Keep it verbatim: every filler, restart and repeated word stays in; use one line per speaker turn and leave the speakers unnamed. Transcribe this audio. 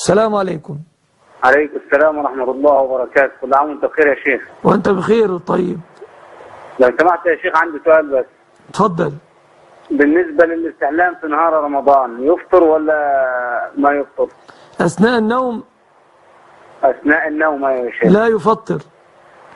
السلام عليكم.
عليكم السلام ورحمة الله وبركاته. كل عام وانت بخير يا شيخ.
وانت بخير. طيب
لو سمحت يا شيخ عندي سؤال بس.
اتفضل.
بالنسبة للاستعلام في نهار رمضان يفطر ولا ما يفطر؟
أثناء النوم؟
أثناء النوم يا شيخ.
لا يفطر.